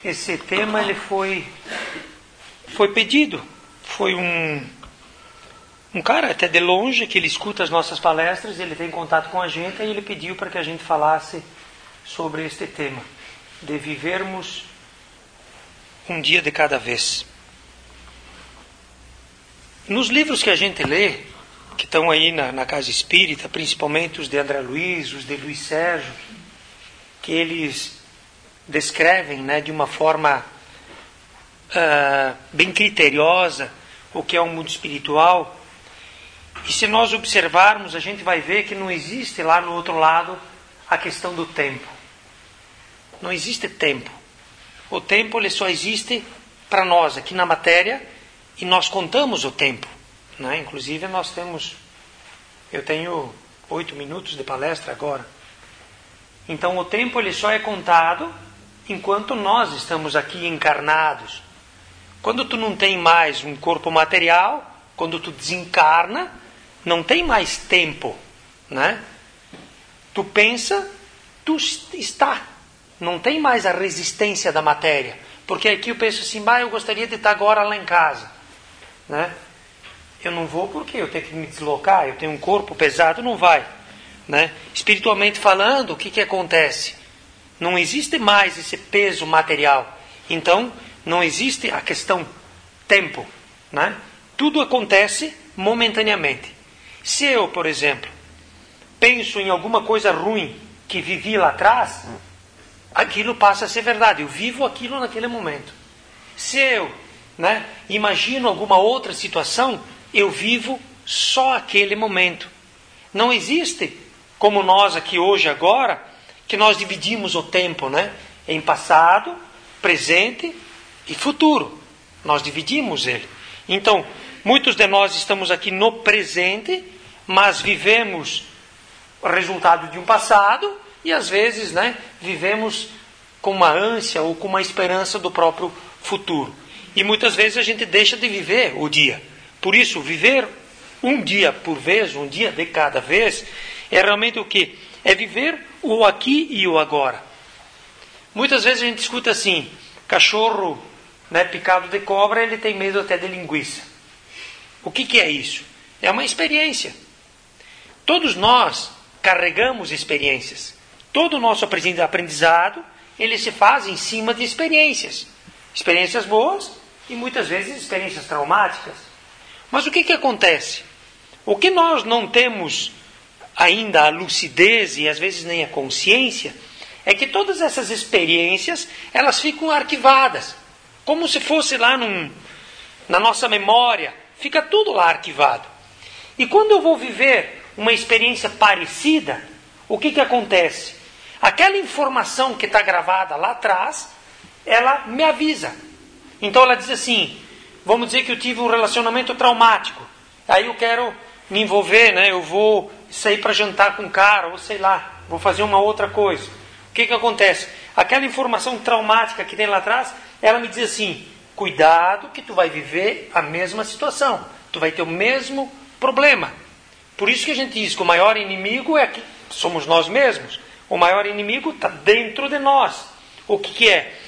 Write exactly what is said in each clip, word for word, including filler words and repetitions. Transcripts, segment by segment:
esse tema ele foi, foi pedido. Foi um, um cara até de longe que ele escuta as nossas palestras, ele tem contato com a gente e ele pediu para que a gente falasse sobre este tema, de vivermos um dia de cada vez. Nos livros que a gente lê, que estão aí na, na Casa Espírita, principalmente os de André Luiz, os de Luiz Sérgio, que eles descrevem, né, de uma forma uh, bem criteriosa o que é o mundo espiritual. E se nós observarmos, a gente vai ver que não existe lá no outro lado a questão do tempo. Não existe tempo. O tempo ele só existe para nós aqui na matéria e nós contamos o tempo, né? Inclusive nós temos, eu tenho oito minutos de palestra agora. Então o tempo ele só é contado enquanto nós estamos aqui encarnados. Quando tu não tem mais um corpo material, quando tu desencarna, não tem mais tempo, né? Tu pensa, tu está. Não tem mais a resistência da matéria. Porque aqui eu penso assim, ah, eu gostaria de estar agora lá em casa, né? Eu não vou porque eu tenho que me deslocar, eu tenho um corpo pesado, não vai, né? Espiritualmente falando, o que que acontece? Não existe mais esse peso material. Então, não existe a questão tempo, né? Tudo acontece momentaneamente. Se eu, por exemplo, penso em alguma coisa ruim que vivi lá atrás, aquilo passa a ser verdade. Eu vivo aquilo naquele momento. Se eu, né, imagino alguma outra situação, eu vivo só aquele momento. Não existe, como nós aqui hoje, agora, que nós dividimos o tempo, né, em passado, presente e futuro. Nós dividimos ele. Então, muitos de nós estamos aqui no presente, mas vivemos o resultado de um passado e às vezes, né, vivemos com uma ânsia ou com uma esperança do próprio futuro. E muitas vezes a gente deixa de viver o dia. Por isso, viver um dia por vez, um dia de cada vez, é realmente o quê? É viver o aqui e o agora. Muitas vezes a gente escuta assim, cachorro, né, picado de cobra, ele tem medo até de linguiça. O que que é isso? É uma experiência. Todos nós carregamos experiências. Todo o nosso aprendizado, ele se faz em cima de experiências. Experiências boas e muitas vezes experiências traumáticas. Mas o que que acontece? O que nós não temos ainda a lucidez e às vezes nem a consciência, é que todas essas experiências, elas ficam arquivadas. Como se fosse lá num, na nossa memória, fica tudo lá arquivado. E quando eu vou viver uma experiência parecida, o que que acontece? Aquela informação que está gravada lá atrás, ela me avisa. Então ela diz assim, vamos dizer que eu tive um relacionamento traumático, aí eu quero me envolver, né? Eu vou sair para jantar com um cara, ou sei lá, vou fazer uma outra coisa. O que que acontece? Aquela informação traumática que tem lá atrás, ela me diz assim, cuidado que tu vai viver a mesma situação, tu vai ter o mesmo problema. Por isso que a gente diz que o maior inimigo é que somos nós mesmos. O maior inimigo está dentro de nós. O que que é?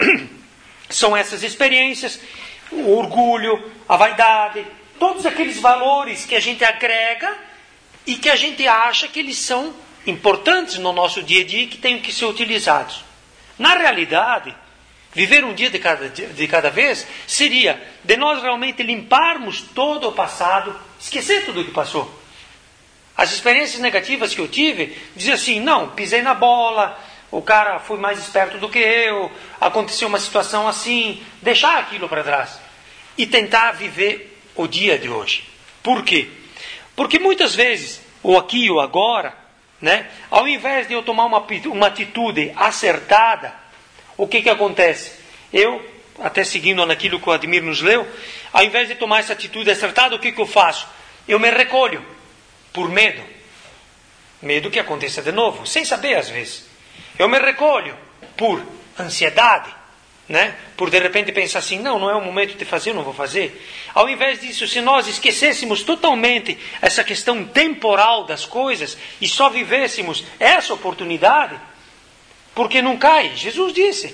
São essas experiências, o orgulho, a vaidade, todos aqueles valores que a gente agrega e que a gente acha que eles são importantes no nosso dia a dia e que têm que ser utilizados. Na realidade, viver um dia de cada, de cada vez seria de nós realmente limparmos todo o passado, esquecer tudo o que passou. As experiências negativas que eu tive, dizia assim, não, pisei na bola, o cara foi mais esperto do que eu, aconteceu uma situação assim, deixar aquilo para trás e tentar viver o dia de hoje. Por quê? Porque muitas vezes, o aqui e o agora, né, ao invés de eu tomar uma, uma atitude acertada, o que que acontece? Eu, até seguindo naquilo que o Admir nos leu, ao invés de tomar essa atitude acertada, o que que eu faço? Eu me recolho. Por medo. Medo que aconteça de novo, sem saber às vezes. Eu me recolho por ansiedade, né? Por de repente pensar assim, não, não é o momento de fazer, eu não vou fazer. Ao invés disso, se nós esquecêssemos totalmente essa questão temporal das coisas e só vivêssemos essa oportunidade, porque não cai. Jesus disse,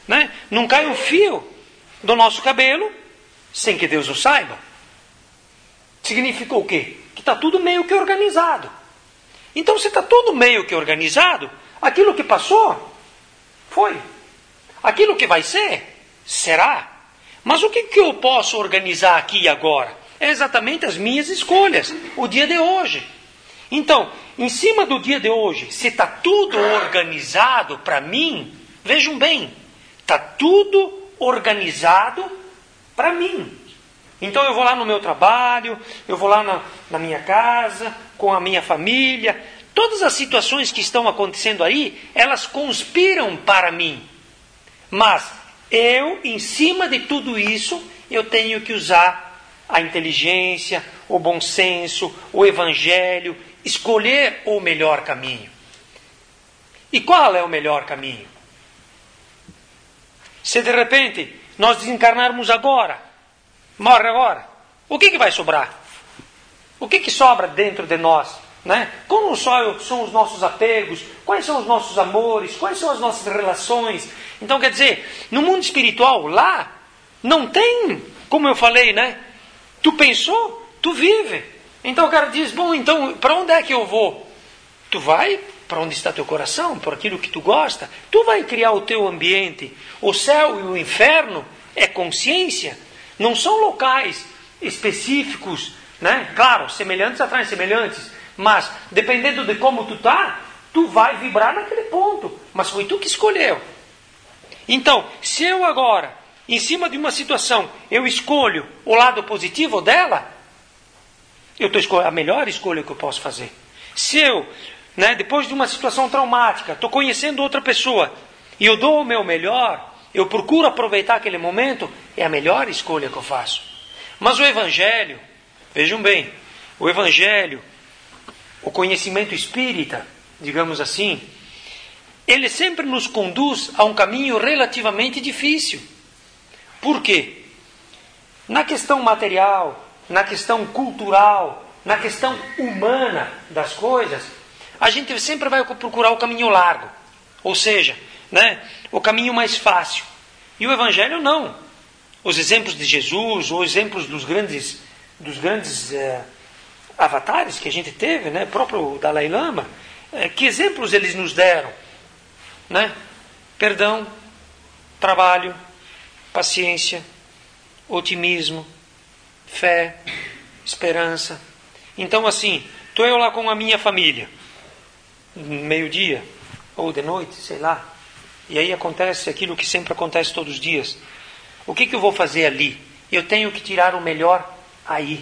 né? Não cai um fio do nosso cabelo sem que Deus o saiba. Significa o quê? Que está tudo meio que organizado. Então, se está tudo meio que organizado, aquilo que passou, foi. Aquilo que vai ser, será. Mas o que, que eu posso organizar aqui e agora? É exatamente as minhas escolhas, o dia de hoje. Então, em cima do dia de hoje, se está tudo organizado para mim, vejam bem, está tudo organizado para mim. Então eu vou lá no meu trabalho, eu vou lá na, na minha casa, com a minha família. Todas as situações que estão acontecendo aí, elas conspiram para mim. Mas eu, em cima de tudo isso, eu tenho que usar a inteligência, o bom senso, o evangelho, escolher o melhor caminho. E qual é o melhor caminho? Se de repente nós desencarnarmos agora, morre agora, o que, que vai sobrar? O que, que sobra dentro de nós? Né? Como são os nossos apegos? Quais são os nossos amores? Quais são as nossas relações? Então, quer dizer, no mundo espiritual, lá, não tem, como eu falei, né? Tu pensou, tu vive. Então o cara diz, bom, então, para onde é que eu vou? Tu vai para onde está teu coração, por aquilo que tu gosta. Tu vai criar o teu ambiente. O céu e o inferno é consciência. Não são locais específicos, né? Claro, semelhantes atraem semelhantes. Mas, dependendo de como tu tá, tu vai vibrar naquele ponto. Mas foi tu que escolheu. Então, se eu agora, em cima de uma situação, eu escolho o lado positivo dela, eu estou escolhendo a melhor escolha que eu posso fazer. Se eu, né, depois de uma situação traumática, estou conhecendo outra pessoa, e eu dou o meu melhor, eu procuro aproveitar aquele momento, é a melhor escolha que eu faço. Mas o Evangelho, vejam bem, o Evangelho, o conhecimento espírita, digamos assim, ele sempre nos conduz a um caminho relativamente difícil. Por quê? Na questão material, na questão cultural, na questão humana das coisas, a gente sempre vai procurar o caminho largo. Ou seja, né, o caminho mais fácil. E o Evangelho não. Os exemplos de Jesus, os exemplos dos grandes, dos grandes eh, avatares que a gente teve, né, próprio Dalai Lama, eh, que exemplos eles nos deram? Né? Perdão, trabalho, paciência, otimismo, fé, esperança. Então assim, estou eu lá com a minha família, meio-dia, ou de noite, sei lá, e aí acontece aquilo que sempre acontece todos os dias. O que, que eu vou fazer ali? Eu tenho que tirar o melhor aí,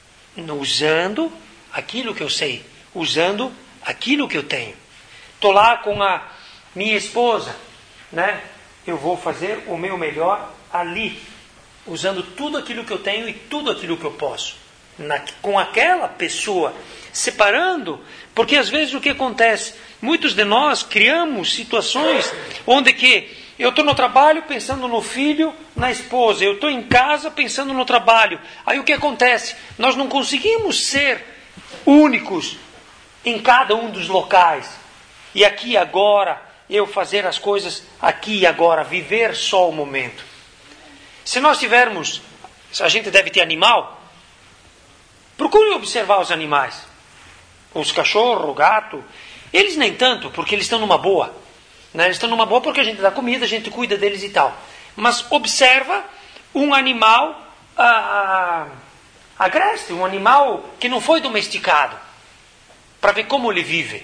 usando aquilo que eu sei, usando aquilo que eu tenho. Estou lá com a minha esposa, né? Eu vou fazer o meu melhor ali, usando tudo aquilo que eu tenho e tudo aquilo que eu posso. Na, com aquela pessoa, separando, porque às vezes o que acontece? Muitos de nós criamos situações onde que eu estou no trabalho pensando no filho, na esposa, eu estou em casa pensando no trabalho. Aí o que acontece? Nós não conseguimos ser únicos em cada um dos locais. E aqui e agora, eu fazer as coisas aqui e agora, viver só o momento. Se nós tivermos, a gente deve ter animal, procure observar os animais. Os cachorros, o gato, eles nem tanto, porque eles estão numa boa. Né? Eles estão numa boa porque a gente dá comida, a gente cuida deles e tal. Mas observa um animal ah, agreste, um animal que não foi domesticado, para ver como ele vive.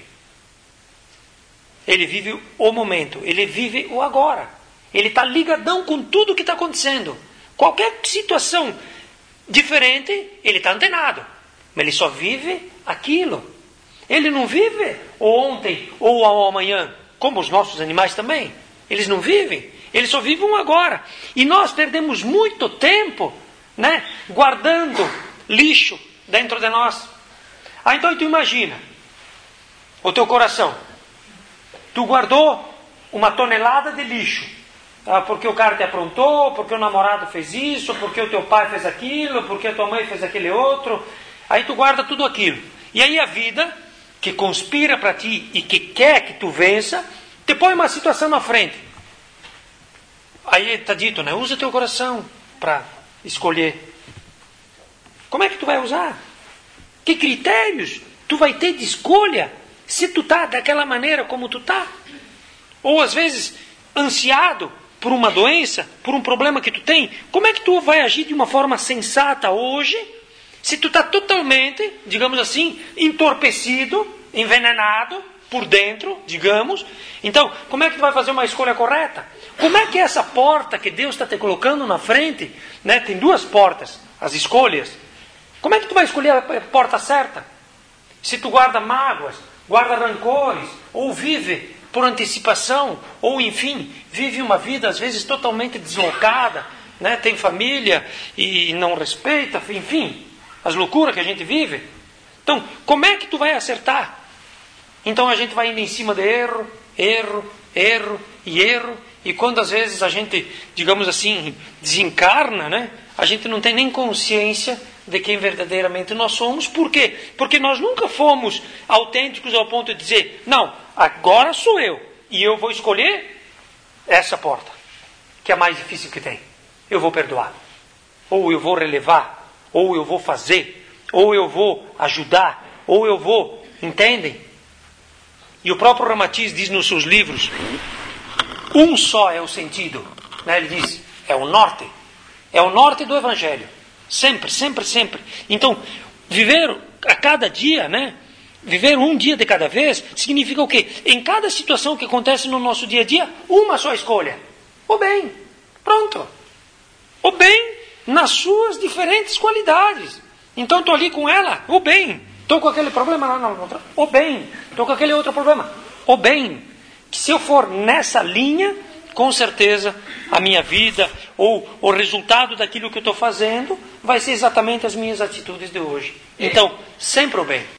Ele vive o momento, ele vive o agora. Ele está ligadão com tudo o que está acontecendo. Qualquer situação diferente, ele está antenado. Mas ele só vive aquilo. Ele não vive o ontem ou o amanhã, como os nossos animais também. Eles não vivem. Eles só vivem o agora. E nós perdemos muito tempo, né, guardando lixo dentro de nós. Ah, então tu imagina o teu coração. Tu guardou uma tonelada de lixo. Ah, porque o cara te aprontou, porque o namorado fez isso, porque o teu pai fez aquilo, porque a tua mãe fez aquele outro. Aí tu guarda tudo aquilo. E aí a vida, que conspira para ti e que quer que tu vença, te põe uma situação na frente. aí está dito, né? Usa teu coração para escolher. Como é que tu vai usar? Que critérios tu vai ter de escolha se tu está daquela maneira como tu está? Ou às vezes ansiado por uma doença, por um problema que tu tem, como é que tu vai agir de uma forma sensata hoje, se tu está totalmente, digamos assim, entorpecido, envenenado por dentro, digamos? Então, como é que tu vai fazer uma escolha correta? Como é que essa porta que Deus está te colocando na frente, né, tem duas portas, as escolhas. Como é que tu vai escolher a porta certa? Se tu guarda mágoas, guarda rancores, ou vive por antecipação, ou enfim, vive uma vida às vezes totalmente deslocada, né? Tem família e não respeita, enfim, as loucuras que a gente vive. Então, como é que tu vai acertar? Então a gente vai indo em cima de erro, erro, erro e erro, e quando às vezes a gente, digamos assim, desencarna, né? A gente não tem nem consciência de quem verdadeiramente nós somos. Por quê? Porque nós nunca fomos autênticos ao ponto de dizer, não, agora sou eu, e eu vou escolher essa porta, que é a mais difícil que tem. Eu vou perdoar, ou eu vou relevar, ou eu vou fazer, ou eu vou ajudar, ou eu vou, entendem? E o próprio Ramatiz diz nos seus livros, um só é o sentido, né? Ele diz, é o norte, é o norte do Evangelho. Sempre, sempre, sempre. Então, viver a cada dia, né? Viver um dia de cada vez, significa o quê? Em cada situação que acontece no nosso dia a dia, uma só escolha. O bem. Pronto. O bem nas suas diferentes qualidades. Então, estou ali com ela, o bem. Estou com aquele problema lá na outra, o bem. Estou com aquele outro problema, o bem. Que se eu for nessa linha, com certeza a minha vida ou o resultado daquilo que eu estou fazendo vai ser exatamente as minhas atitudes de hoje. Então, sempre o bem.